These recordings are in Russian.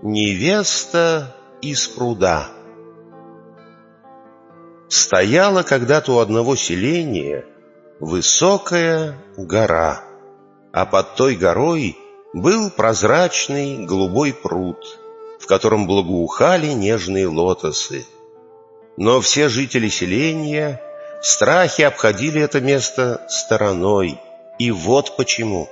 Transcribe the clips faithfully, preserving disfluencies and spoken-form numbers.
Невеста из пруда. Стояла когда-то у одного селения высокая гора, а под той горой был прозрачный голубой пруд, в котором благоухали нежные лотосы. Но все жители селения в страхе обходили это место стороной, и вот почему.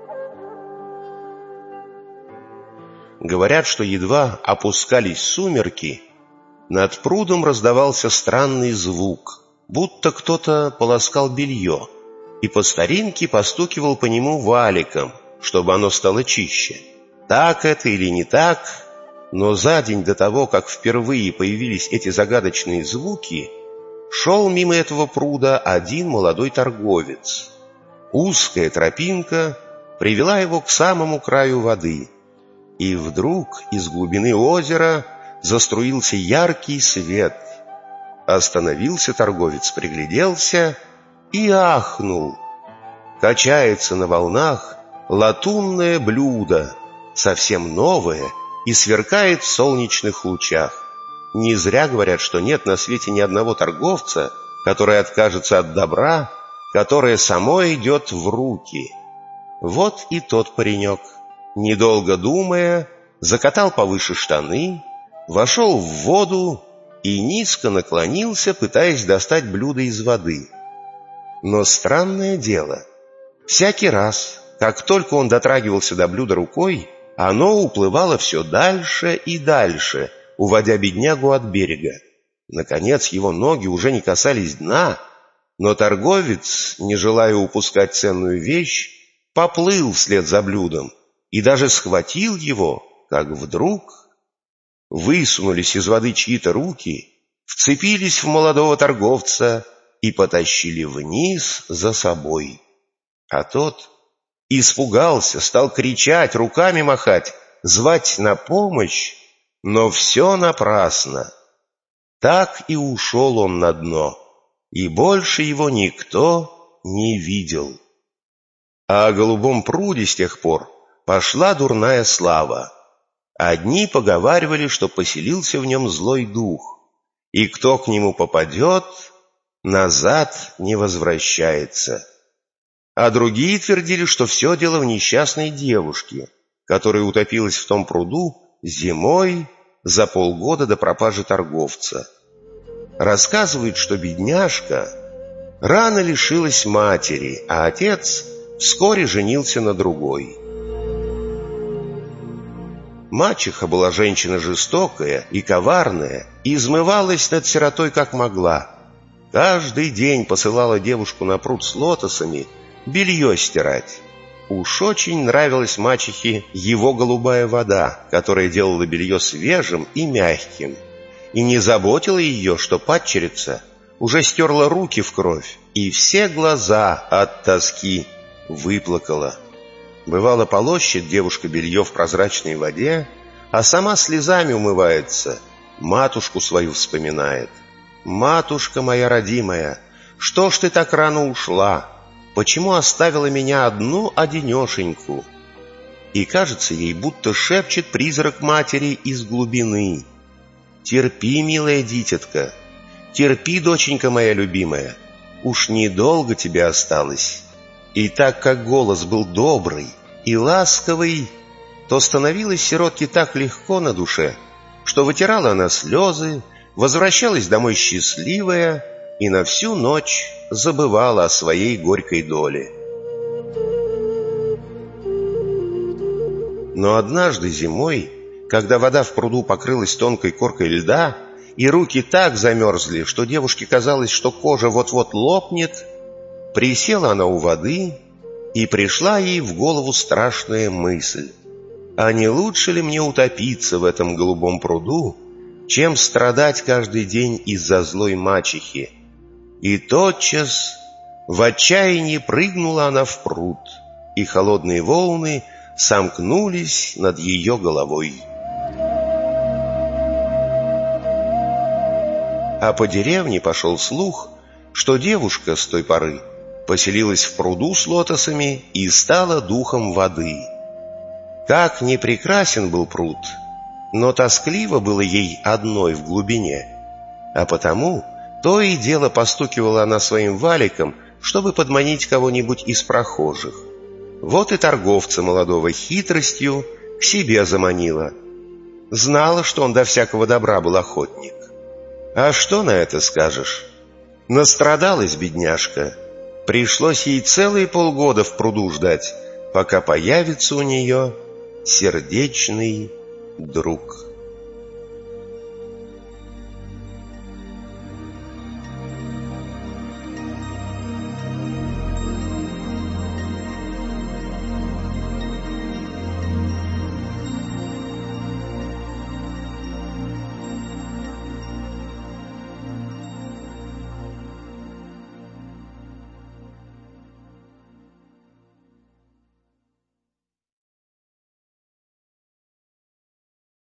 Говорят, что едва опускались сумерки, над прудом раздавался странный звук, будто кто-то полоскал белье и по старинке постукивал по нему валиком, чтобы оно стало чище. Так это или не так, но за день до того, как впервые появились эти загадочные звуки, шел мимо этого пруда один молодой торговец. Узкая тропинка привела его к самому краю воды, и вдруг из глубины озера заструился яркий свет. Остановился торговец, пригляделся и ахнул. Качается на волнах латунное блюдо, совсем новое, и сверкает в солнечных лучах. Не зря говорят, что нет на свете ни одного торговца, который откажется от добра, которое само идет в руки. Вот и тот паренек, недолго думая, закатал повыше штаны, вошел в воду и низко наклонился, пытаясь достать блюдо из воды. Но странное дело, всякий раз, как только он дотрагивался до блюда рукой, оно уплывало все дальше и дальше, уводя беднягу от берега. Наконец его ноги уже не касались дна, но торговец, не желая упускать ценную вещь, поплыл вслед за блюдом и даже схватил его, как вдруг высунулись из воды чьи-то руки, вцепились в молодого торговца и потащили вниз за собой. А тот испугался, стал кричать, руками махать, звать на помощь, но все напрасно. Так и ушел он на дно, и больше его никто не видел. А о голубом пруде с тех пор пошла дурная слава. Одни поговаривали, что поселился в нем злой дух, и кто к нему попадет, назад не возвращается. А другие твердили, что все дело в несчастной девушке, которая утопилась в том пруду зимой за полгода до пропажи торговца. Рассказывают, что бедняжка рано лишилась матери, а отец вскоре женился на другой. Мачеха была женщина жестокая и коварная, и измывалась над сиротой как могла. Каждый день посылала девушку на пруд с лотосами белье стирать. Уж очень нравилась мачехе его голубая вода, которая делала белье свежим и мягким, и не заботила ее, что падчерица уже стерла руки в кровь и все глаза от тоски выплакала. Бывало, полощет девушка белье в прозрачной воде, а сама слезами умывается, матушку свою вспоминает. «Матушка моя родимая, что ж ты так рано ушла? Почему оставила меня одну-одинешеньку?» И кажется ей, будто шепчет призрак матери из глубины. «Терпи, милая дитятка, терпи, доченька моя любимая, уж недолго тебе осталось». И так как голос был добрый и ласковый, то становилось сиротке так легко на душе, что вытирала она слезы, возвращалась домой счастливая и на всю ночь забывала о своей горькой доле. Но однажды зимой, когда вода в пруду покрылась тонкой коркой льда, и руки так замерзли, что девушке казалось, что кожа вот-вот лопнет, присела она у воды, и пришла ей в голову страшная мысль: а не лучше ли мне утопиться в этом голубом пруду, чем страдать каждый день из-за злой мачехи? И тотчас в отчаянии прыгнула она в пруд, и холодные волны сомкнулись над ее головой. А по деревне пошел слух, что девушка с той поры поселилась в пруду с лотосами и стала духом воды. Как не прекрасен был пруд, но тоскливо было ей одной в глубине, а потому то и дело постукивала она своим валиком, чтобы подманить кого-нибудь из прохожих. Вот и торговца молодого хитростью к себе заманила. Знала, что он до всякого добра был охотник. А что на это скажешь? Настрадалась бедняжка. Пришлось ей целые полгода в пруду ждать, пока появится у нее сердечный друг.